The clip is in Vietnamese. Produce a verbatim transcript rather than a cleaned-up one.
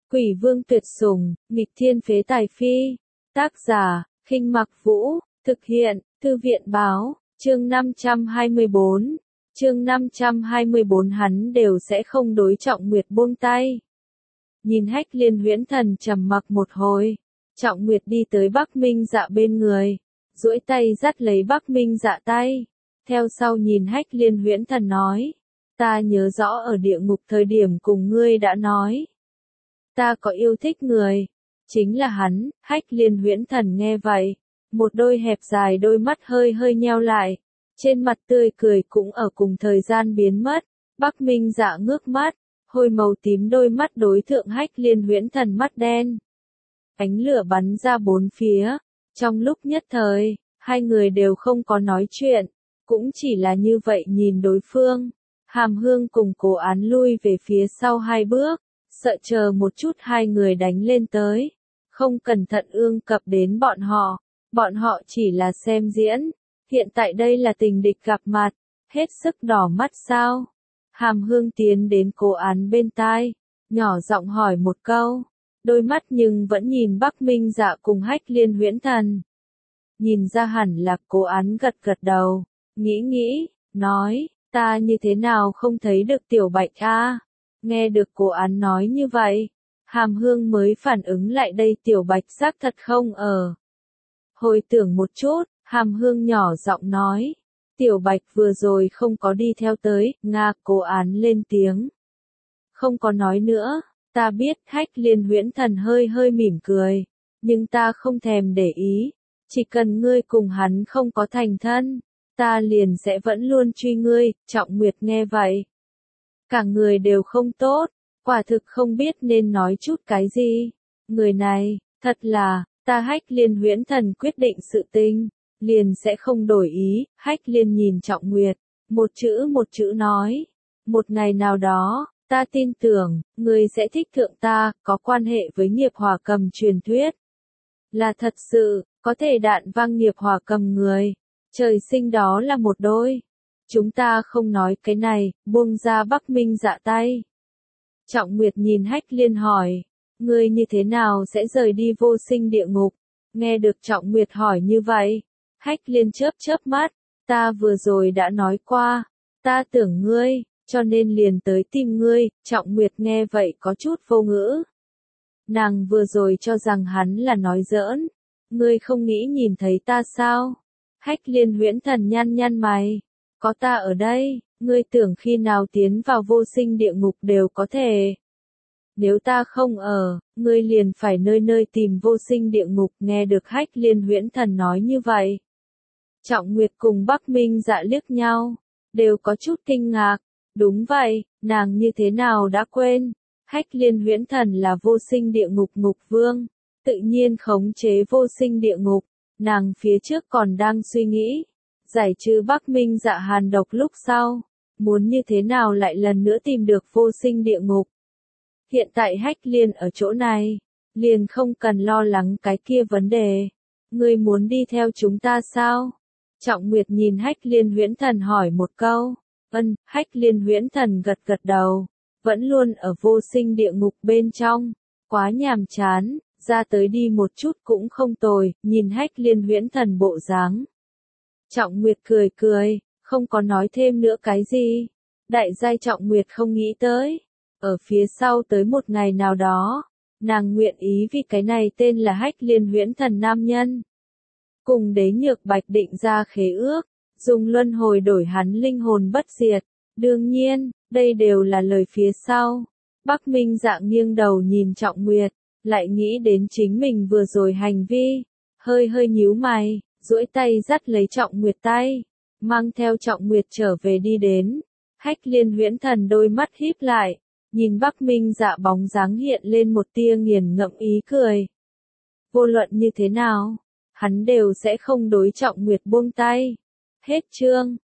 Quỷ vương tuyệt sủng, nghịch thiên phế tài phi. Tác giả, Khinh Mặc Vũ, thực hiện, Thư viện báo, chương năm trăm hai mươi bốn. Chương năm trăm hai mươi bốn hắn đều sẽ không đối Trọng Nguyệt buông tay. Nhìn Hách Liên Huyễn Thần trầm mặc một hồi, Trọng Nguyệt đi tới Bắc Minh Dạ bên người, duỗi tay dắt lấy Bắc Minh Dạ tay, theo sau nhìn Hách Liên Huyễn Thần nói, ta nhớ rõ ở địa ngục thời điểm cùng ngươi đã nói, ta có yêu thích người, chính là hắn. Hách Liên Huyễn Thần nghe vậy, một đôi hẹp dài đôi mắt hơi hơi nheo lại, trên mặt tươi cười cũng ở cùng thời gian biến mất. Bắc Minh Dạ ngước mắt, hôi màu tím đôi mắt đối thượng Hách Liên Huyễn Thần mắt đen. Ánh lửa bắn ra bốn phía, trong lúc nhất thời, hai người đều không có nói chuyện, cũng chỉ là như vậy nhìn đối phương. Hàm Hương cùng Cố Án lui về phía sau hai bước, sợ chờ một chút hai người đánh lên tới, không cẩn thận ương cập đến bọn họ, bọn họ chỉ là xem diễn, hiện tại đây là tình địch gặp mặt, hết sức đỏ mắt sao? Hàm Hương tiến đến Cố Án bên tai, nhỏ giọng hỏi một câu, đôi mắt nhưng vẫn nhìn Bắc Minh Dạ cùng Hách Liên Huyễn Thần. Nhìn ra hẳn là Cố Án gật gật đầu, nghĩ nghĩ, nói, ta như thế nào không thấy được Tiểu Bạch a? Nghe được Cố Án nói như vậy, Hàm Hương mới phản ứng lại đây Tiểu Bạch xác thật không ở. Hồi tưởng một chút, Hàm Hương nhỏ giọng nói, Tiểu Bạch vừa rồi không có đi theo tới. Nga. Cố Án lên tiếng, không có nói nữa, ta biết. Hách Liên Huyễn Thần hơi hơi mỉm cười, nhưng ta không thèm để ý, chỉ cần ngươi cùng hắn không có thành thân, ta liền sẽ vẫn luôn truy ngươi. Trọng Nguyệt nghe vậy, cả người đều không tốt, quả thực không biết nên nói chút cái gì. Người này, thật là, ta Hách Liên Huyễn Thần quyết định sự tình, liền sẽ không đổi ý. Hách Liên nhìn Trọng Nguyệt, một chữ một chữ nói, một ngày nào đó, ta tin tưởng, ngươi sẽ thích thượng ta. Có quan hệ với nghiệp hỏa cầm truyền thuyết, là thật sự, có thể đạn vang nghiệp hỏa cầm người, trời sinh đó là một đôi. Chúng ta không nói cái này, buông ra Bắc Minh Dạ tay. Trọng Nguyệt nhìn Hách Liên hỏi, ngươi như thế nào sẽ rời đi vô sinh địa ngục? Nghe được Trọng Nguyệt hỏi như vậy, Hách Liên chớp chớp mắt, ta vừa rồi đã nói qua, ta tưởng ngươi, cho nên liền tới tìm ngươi. Trọng Nguyệt nghe vậy có chút vô ngữ. Nàng vừa rồi cho rằng hắn là nói giỡn, ngươi không nghĩ nhìn thấy ta sao? Hách Liên Huyễn Thần nhăn nhăn mày, có ta ở đây, ngươi tưởng khi nào tiến vào vô sinh địa ngục đều có thể. Nếu ta không ở, ngươi liền phải nơi nơi tìm vô sinh địa ngục. Nghe được Hách Liên Huyễn Thần nói như vậy, Trọng Nguyệt cùng Bắc Minh Dạ liếc nhau, đều có chút kinh ngạc. Đúng vậy, nàng như thế nào đã quên, Hách Liên Huyễn Thần là vô sinh địa ngục ngục vương, tự nhiên khống chế vô sinh địa ngục. Nàng phía trước còn đang suy nghĩ, giải trừ Bắc Minh Dạ hàn độc lúc sau, muốn như thế nào lại lần nữa tìm được vô sinh địa ngục. Hiện tại Hách Liên ở chỗ này, liền không cần lo lắng cái kia vấn đề. Ngươi muốn đi theo chúng ta sao? Trọng Nguyệt nhìn Hách Liên Huyễn Thần hỏi một câu. Ân. Hách Liên Huyễn Thần gật gật đầu, vẫn luôn ở vô sinh địa ngục bên trong, quá nhàm chán, ra tới đi một chút cũng không tồi. Nhìn Hách Liên Huyễn Thần bộ dáng, Trọng Nguyệt cười cười, không có nói thêm nữa cái gì. Đại giai Trọng Nguyệt không nghĩ tới, ở phía sau tới một ngày nào đó, nàng nguyện ý vì cái này tên là Hách Liên Huyễn Thần nam nhân, cùng Đế Nhược Bạch định ra khế ước, dùng luân hồi đổi hắn linh hồn bất diệt. Đương nhiên, đây đều là lời phía sau. Bắc Minh Dạ nghiêng đầu nhìn Trọng Nguyệt, lại nghĩ đến chính mình vừa rồi hành vi, hơi hơi nhíu mày, duỗi tay dắt lấy Trọng Nguyệt tay, mang theo Trọng Nguyệt trở về đi đến. Hách Liên Huyễn Thần đôi mắt híp lại, nhìn Bắc Minh Dạ bóng dáng hiện lên một tia nghiền ngẫm ý cười. Vô luận như thế nào, hắn đều sẽ không đối Trọng Nguyệt buông tay. Hết chương.